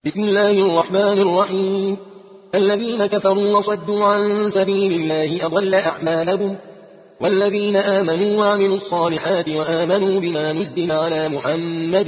بسم الله الرحمن الرحيم. الذين كفروا وصدوا عن سبيل الله أضل أعمالهم، والذين آمنوا وعملوا الصالحات وآمنوا بما نزل على محمد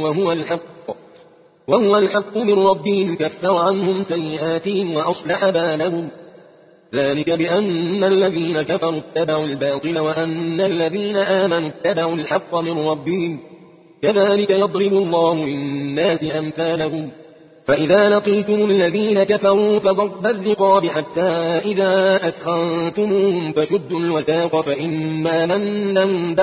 وهو الحق من ربهم كفر عنهم سيئاتهم وأصلح بالهم. ذلك بأن الذين كفروا اتبعوا الباطل وأن الذين آمنوا اتبعوا الحق من ربهم. كذلك يضرب الله للناس أمثالهم. فإذا لقيتم الذين كفروا فضرب الرقاب حتى إذا أثخنتموهم فشدوا الوثاق فإما منا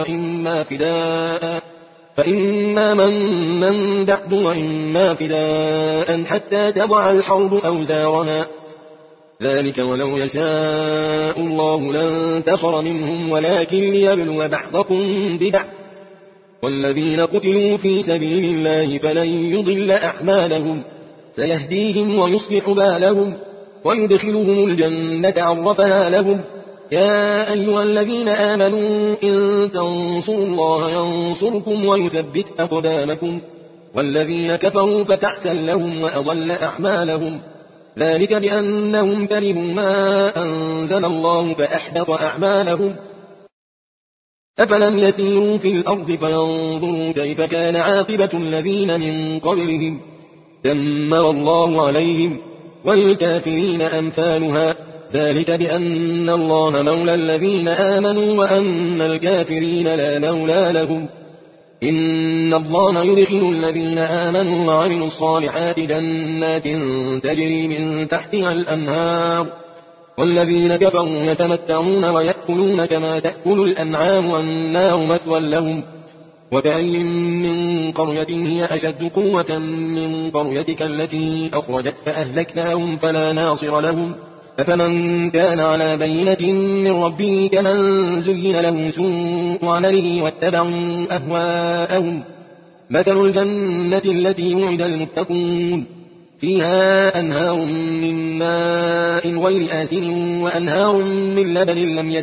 بعد وإما فداء حتى تضع الحرب أوزارها. ذلك ولو يشاء الله لانتصر منهم ولكن ليبلو بعضكم ببعض. والذين قتلوا في سبيل الله فلن يضل أعمالهم، سيهديهم ويصلح بالهم ويدخلهم الجنة عرفها لهم. يا أيها الذين آمنوا إن تنصروا الله ينصركم ويثبت أقدامكم. والذين كفروا فتعسا لهم وأضل أعمالهم. ذلك بأنهم كرهوا ما أنزل الله فأحبط أعمالهم. أفلم يسيروا في الأرض فينظروا كيف كان عاقبة الذين من قبلهم. دمر الله عليهم والكافرين أمثالها. ذلك بأن الله مولى الذين آمنوا وأن الكافرين لا مولى لهم. إن الله يدخل الذين آمنوا وعملوا الصالحات جنات تجري من تحتها الأنهار، والذين كفروا يتمتعون ويأكلون كما تأكل الأنعام والنار مثوى لهم. وكأي من قرية هي أشد قوة من قريتك التي أخرجت فأهلكناهم فلا ناصر لهم. أفمن كان على بينة من ربه كمن زين له سوء عمله واتبعوا أهواءهم. مثل الجنة التي وعد المتقون فيها أنهار من ماء غير آسن وأنهار من لبن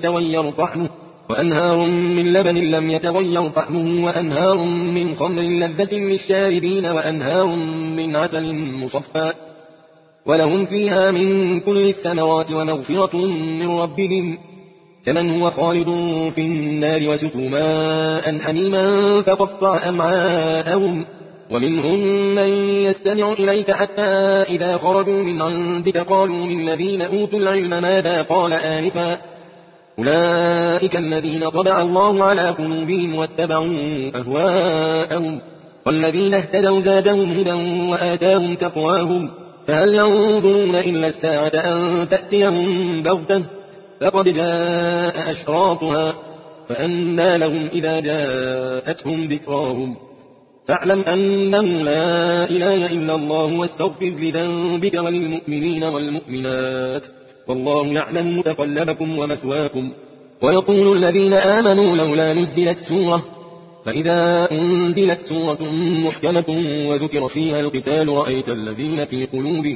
لم يتغير طعمه وأنهار من خمر لذة للشاربين وأنهار من عسل مصفى ولهم فيها من كل الثمرات ومغفرة من ربهم. كمن هو خالد في النار وسقوا ماء حميما فقطع أمعاءهم. ومنهم من يستمع إليك حتى إذا خرجوا من عندك قالوا للذين أوتوا العلم ماذا قال آنفا. أولئك الذين طبع الله على قلوبهم واتبعوا أهواءهم. والذين اهتدوا زادهم هدى وآتاهم تقواهم. فهل ينظرون إلا الساعة أن تأتيهم بغتة فقد جاء أشراطها فأنى لهم إذا جاءتهم ذكراهم. فاعلم أنه لا إله إلا الله واستغفر لذنبك وللمؤمنين والمؤمنات والله يعلم متقلبكم ومثواكم. ويقول الذين آمنوا لولا نزلت سورة. فإذا أنزلت سورة محكمة وذكر فيها القتال رأيت الذين في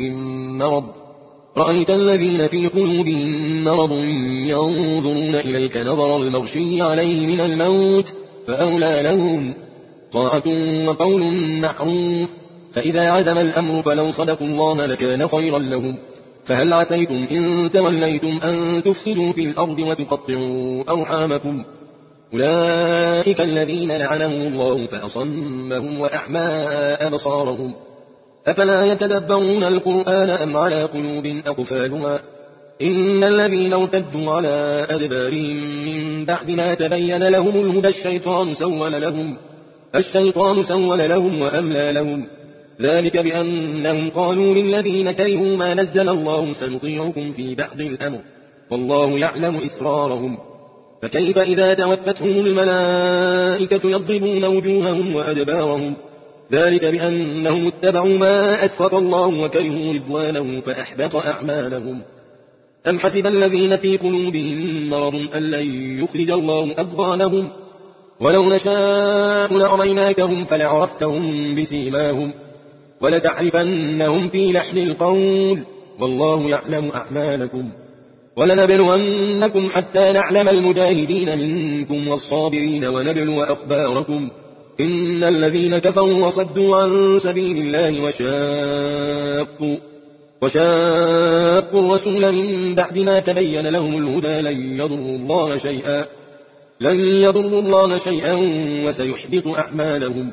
قلوبهم مرض ينظرون إليك نظر المغشي عليه من الموت فأولى لهم طاعة وقول معروف. فإذا عزم الأمر فلو صدقوا الله لكان خيرا لهم. فهل عسيتم إن توليتم أن تفسدوا في الأرض وتقطعوا أرحامكم. أولئك الذين لعنهم الله فأصمهم وأعمى أبصارهم. أفلا يتدبرون القرآن أم على قلوب أقفالها. إن الذين ارتدوا على أدبارهم من بعد ما تبين لهم الهدى الشيطان سول لهم وأملى لهم. ذلك بأنهم قالوا للذين كرهوا ما نزل الله سنطيعكم في بعض الأمر والله يعلم إسرارهم. فكيف إذا توفتهم الملائكة يضربون وجوههم وأدبارهم. ذلك بأنهم اتبعوا ما أسخط الله وكرهوا رضوانه فأحبط أعمالهم. أم حسب الذين في قلوبهم مرض أن لن يخرج الله أضغانهم. ولو نشاء لأريناكهم فلعرفتهم بسيماهم ولتعرفنهم في لحن القول والله يعلم أعمالكم. ولنبلونكم حتى نعلم المجاهدين منكم والصابرين ونبلو أخباركم إن الذين كفروا وصدوا عن سبيل الله وشاقوا الرسول من بعد ما تبين لهم الهدى لن يضروا الله شيئا وسيحبط أعمالهم.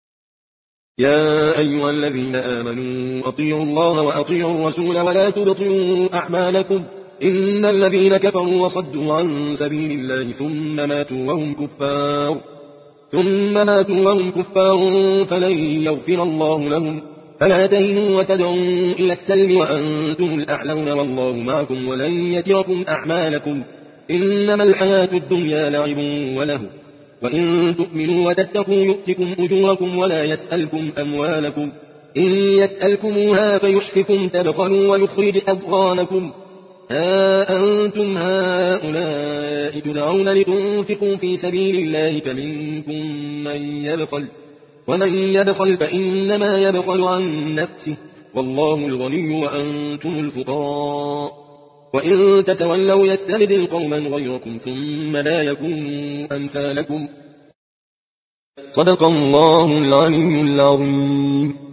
يا أيها الذين آمنوا أطيعوا الله وأطيعوا الرسول ولا تبطلوا أعمالكم. إن الذين كفروا وصدوا عن سبيل الله ثم ماتوا وهم كفار فلن يغفر الله لهم. فلا تهنوا وتدعوا إلى السلم وأنتم الأعلون والله معكم ولن يتركم أعمالكم. إنما الحياة الدنيا لعب وله وإن تؤمنوا وتتقوا يؤتكم أجوركم ولا يسألكم أموالكم. إن يسألكموها فيحفكم تبخلوا ويخرج أضغانكم. ها أنتم هؤلاء تدعون لتنفقوا في سبيل الله فمنكم من يبخل ومن يبخل فإنما يبخل عن نفسه والله الغني وأنتم الفقراء. وإن تتولوا يستبدل قوما غيركم ثم لا يكونوا أمثالكم. صدق الله العلي العظيم.